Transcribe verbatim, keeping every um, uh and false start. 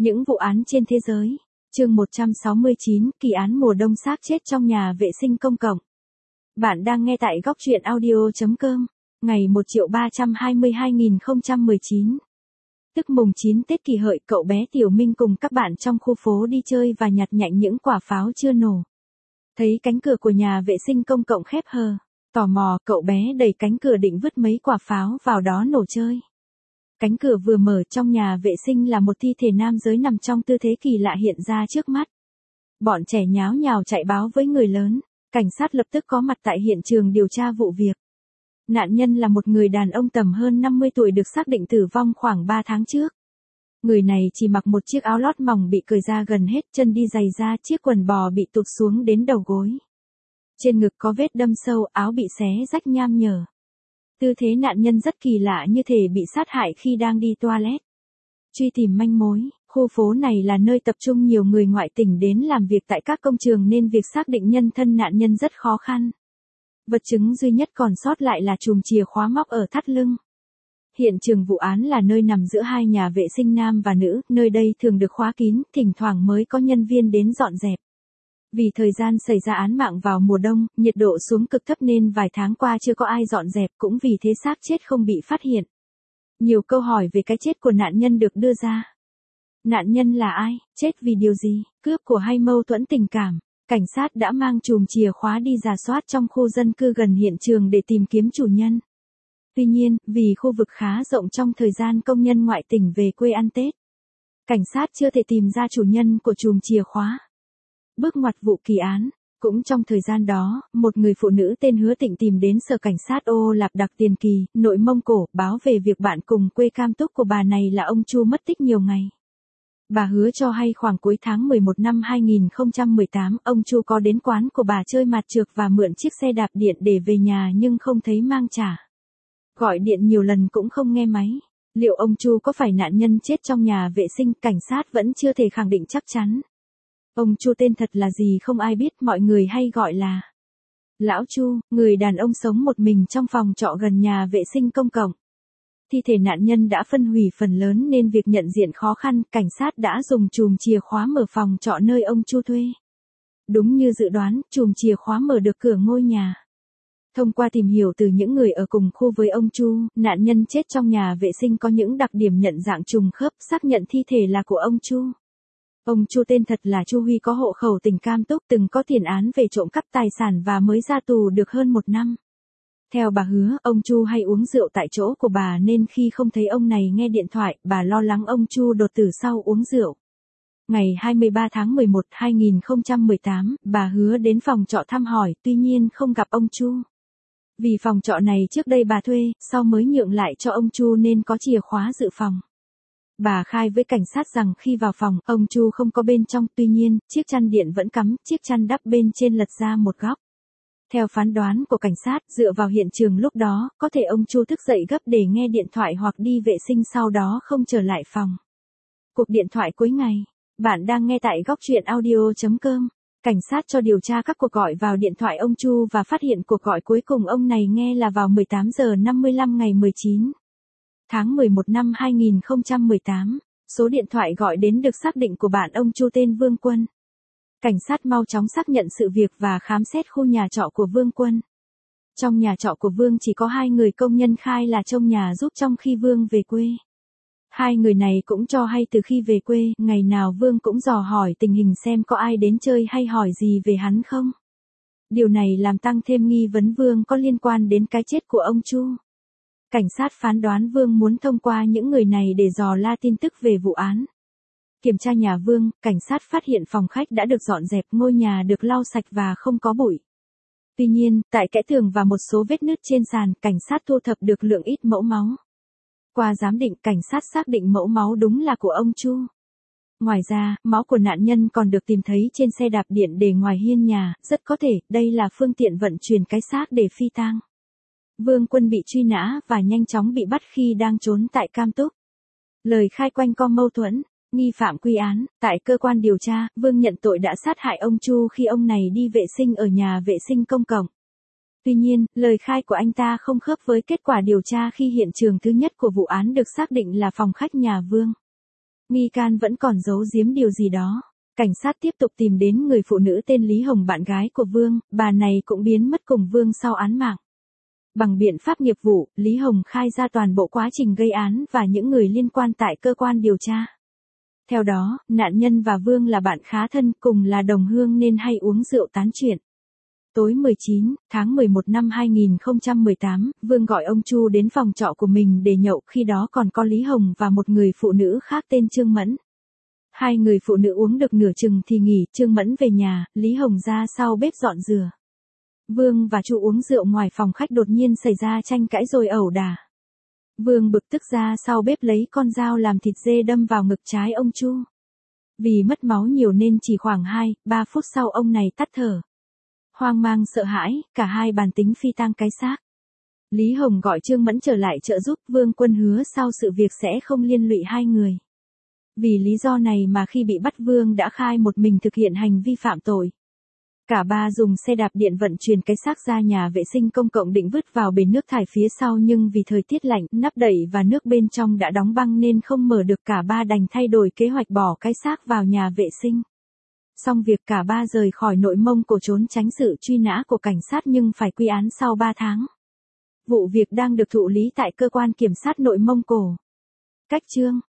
Những vụ án trên thế giới. Chương một trăm sáu mươi chín, kỳ án mùa đông xác chết trong nhà vệ sinh công cộng. Bạn đang nghe tại góc truyện audio chấm com, ngày một triệu ba trăm hai mươi hai nghìn không trăm mười chín. Tức mùng chín Tết Kỷ Hợi, cậu bé Tiểu Minh cùng các bạn trong khu phố đi chơi và nhặt nhạnh những quả pháo chưa nổ. Thấy cánh cửa của nhà vệ sinh công cộng khép hờ, tò mò, cậu bé đẩy cánh cửa định vứt mấy quả pháo vào đó nổ chơi. Cánh cửa vừa mở, trong nhà vệ sinh là một thi thể nam giới nằm trong tư thế kỳ lạ hiện ra trước mắt. Bọn trẻ nháo nhào chạy báo với người lớn, cảnh sát lập tức có mặt tại hiện trường điều tra vụ việc. Nạn nhân là một người đàn ông tầm hơn năm mươi tuổi được xác định tử vong khoảng ba tháng trước. Người này chỉ mặc một chiếc áo lót mỏng bị cởi ra gần hết chân, đi giày da, chiếc quần bò bị tụt xuống đến đầu gối. Trên ngực có vết đâm sâu, áo bị xé rách nham nhở. Tư thế nạn nhân rất kỳ lạ, như thể bị sát hại khi đang đi toilet. Truy tìm manh mối, khu phố này là nơi tập trung nhiều người ngoại tỉnh đến làm việc tại các công trường nên việc xác định nhân thân nạn nhân rất khó khăn. Vật chứng duy nhất còn sót lại là chùm chìa khóa móc ở thắt lưng. Hiện trường vụ án là nơi nằm giữa hai nhà vệ sinh nam và nữ, nơi đây thường được khóa kín, thỉnh thoảng mới có nhân viên đến dọn dẹp. Vì thời gian xảy ra án mạng vào mùa đông, nhiệt độ xuống cực thấp nên vài tháng qua chưa có ai dọn dẹp, cũng vì thế xác chết không bị phát hiện. Nhiều câu hỏi về cái chết của nạn nhân được đưa ra. Nạn nhân là ai, chết vì điều gì, cướp của hay mâu thuẫn tình cảm? Cảnh sát đã mang chùm chìa khóa đi rà soát trong khu dân cư gần hiện trường để tìm kiếm chủ nhân. Tuy nhiên, vì khu vực khá rộng trong thời gian công nhân ngoại tỉnh về quê ăn Tết, cảnh sát chưa thể tìm ra chủ nhân của chùm chìa khóa. Bước ngoặt vụ kỳ án. Cũng trong thời gian đó, một người phụ nữ tên Hứa Tịnh tìm đến sở cảnh sát Ô Lạp Đặc Tiền Kỳ, nội Mông Cổ, báo về việc bạn cùng quê cam túc của bà này là ông Chu mất tích nhiều ngày. Bà Hứa cho hay khoảng cuối tháng mười một năm hai nghìn không trăm mười tám, ông Chu có đến quán của bà chơi mạt trược và mượn chiếc xe đạp điện để về nhà nhưng không thấy mang trả. Gọi điện nhiều lần cũng không nghe máy. Liệu ông Chu có phải nạn nhân chết trong nhà vệ sinh? Cảnh sát vẫn chưa thể khẳng định chắc chắn. Ông Chu tên thật là gì không ai biết, mọi người hay gọi là Lão Chu, người đàn ông sống một mình trong phòng trọ gần nhà vệ sinh công cộng. Thi thể nạn nhân đã phân hủy phần lớn nên việc nhận diện khó khăn, cảnh sát đã dùng chùm chìa khóa mở phòng trọ nơi ông Chu thuê. Đúng như dự đoán, chùm chìa khóa mở được cửa ngôi nhà. Thông qua tìm hiểu từ những người ở cùng khu với ông Chu, nạn nhân chết trong nhà vệ sinh có những đặc điểm nhận dạng trùng khớp, xác nhận thi thể là của ông Chu. Ông Chu tên thật là Chu Huy, có hộ khẩu tỉnh Cam Túc, từng có tiền án về trộm cắp tài sản và mới ra tù được hơn một năm. Theo bà Hứa, ông Chu hay uống rượu tại chỗ của bà nên khi không thấy ông này nghe điện thoại, bà lo lắng ông Chu đột tử sau uống rượu. Ngày hai mươi ba tháng mười một năm hai nghìn không trăm mười tám, bà Hứa đến phòng trọ thăm hỏi, tuy nhiên không gặp ông Chu. Vì phòng trọ này trước đây bà thuê, sau mới nhượng lại cho ông Chu nên có chìa khóa dự phòng. Bà khai với cảnh sát rằng khi vào phòng, ông Chu không có bên trong, tuy nhiên, chiếc chăn điện vẫn cắm, chiếc chăn đắp bên trên lật ra một góc. Theo phán đoán của cảnh sát, dựa vào hiện trường lúc đó, có thể ông Chu thức dậy gấp để nghe điện thoại hoặc đi vệ sinh sau đó không trở lại phòng. Cuộc điện thoại cuối ngày. Bạn đang nghe tại góc truyện audio chấm com. Cảnh sát cho điều tra các cuộc gọi vào điện thoại ông Chu và phát hiện cuộc gọi cuối cùng ông này nghe là vào mười tám giờ năm mươi lăm ngày mười chín tháng mười một năm hai nghìn không trăm mười tám, số điện thoại gọi đến được xác định của bạn ông Chu tên Vương Quân. Cảnh sát mau chóng xác nhận sự việc và khám xét khu nhà trọ của Vương Quân. Trong nhà trọ của Vương chỉ có hai người công nhân khai là trông nhà giúp trong khi Vương về quê. Hai người này cũng cho hay từ khi về quê, ngày nào Vương cũng dò hỏi tình hình xem có ai đến chơi hay hỏi gì về hắn không. Điều này làm tăng thêm nghi vấn Vương có liên quan đến cái chết của ông Chu. Cảnh sát phán đoán Vương muốn thông qua những người này để dò la tin tức về vụ án. Kiểm tra nhà Vương, cảnh sát phát hiện phòng khách đã được dọn dẹp, ngôi nhà được lau sạch và không có bụi. Tuy nhiên, tại kẽ tường và một số vết nứt trên sàn, cảnh sát thu thập được lượng ít mẫu máu. Qua giám định, cảnh sát xác định mẫu máu đúng là của ông Chu. Ngoài ra, máu của nạn nhân còn được tìm thấy trên xe đạp điện để ngoài hiên nhà, rất có thể đây là phương tiện vận chuyển cái xác để phi tang. Vương Quân bị truy nã và nhanh chóng bị bắt khi đang trốn tại Cam Túc. Lời khai quanh co mâu thuẫn, nghi phạm quy án. Tại cơ quan điều tra, Vương nhận tội đã sát hại ông Chu khi ông này đi vệ sinh ở nhà vệ sinh công cộng. Tuy nhiên, lời khai của anh ta không khớp với kết quả điều tra khi hiện trường thứ nhất của vụ án được xác định là phòng khách nhà Vương. nghi can vẫn còn giấu giếm điều gì đó. Cảnh sát tiếp tục tìm đến người phụ nữ tên Lý Hồng, bạn gái của Vương, bà này cũng biến mất cùng Vương sau án mạng. Bằng biện pháp nghiệp vụ, Lý Hồng khai ra toàn bộ quá trình gây án và những người liên quan tại cơ quan điều tra. Theo đó, nạn nhân và Vương là bạn khá thân, cùng là đồng hương nên hay uống rượu tán chuyện. Tối mười chín tháng mười một năm hai nghìn không trăm mười tám, Vương gọi ông Chu đến phòng trọ của mình để nhậu, khi đó còn có Lý Hồng và một người phụ nữ khác tên Trương Mẫn. Hai người phụ nữ uống được nửa chừng thì nghỉ, Trương Mẫn về nhà, Lý Hồng ra sau bếp dọn dừa. Vương và Chu uống rượu ngoài phòng khách, đột nhiên xảy ra tranh cãi rồi ẩu đả. Vương bực tức ra sau bếp lấy con dao làm thịt dê đâm vào ngực trái ông Chu. Vì mất máu nhiều nên chỉ khoảng hai ba phút sau ông này tắt thở. Hoang mang sợ hãi, cả hai bàn tính phi tang cái xác. Lý Hồng gọi Trương Mẫn trở lại trợ giúp, Vương Quân hứa sau sự việc sẽ không liên lụy hai người. Vì lý do này mà khi bị bắt, Vương đã khai một mình thực hiện hành vi phạm tội. Cả ba dùng xe đạp điện vận chuyển cái xác ra nhà vệ sinh công cộng định vứt vào bể nước thải phía sau, nhưng vì thời tiết lạnh, nắp đậy và nước bên trong đã đóng băng nên không mở được, cả ba đành thay đổi kế hoạch bỏ cái xác vào nhà vệ sinh. Xong việc, cả ba rời khỏi Nội Mông Cổ trốn tránh sự truy nã của cảnh sát nhưng phải quy án sau ba tháng. Vụ việc đang được thụ lý tại cơ quan kiểm sát Nội Mông Cổ. Cách chương